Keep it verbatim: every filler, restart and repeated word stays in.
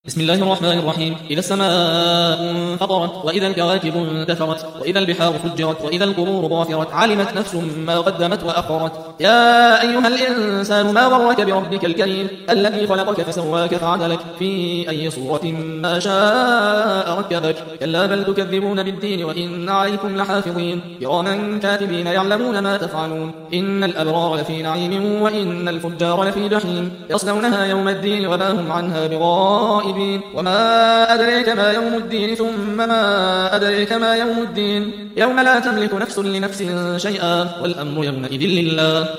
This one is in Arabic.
بسم الله الرحمن الرحيم. إذا السماء انفطرت، وإذا الكواكب انتثرت، وإذا البحار فجرت، وإذا القبور بعثرت، علمت نفس ما قدمت وأخرت. يا أيها الإنسان ما غرك بربك الكريم الذي خلقك فسواك فعدلك في أي صورة ما شاء ركبك. كلا بل تكذبون بالدين وإن عليكم لحافظين كراما كاتبين يعلمون ما تفعلون. إن الأبرار لفي نعيم وإن الفجار لفي جحيم يصلونها يوم الدين وما هم عنها بغائبين. وما أدريك ما يوم الدين ثم ما أدريك ما يوم الدين يوم لا تملك نفس لنفس شيئا والأمر يومئذ لله.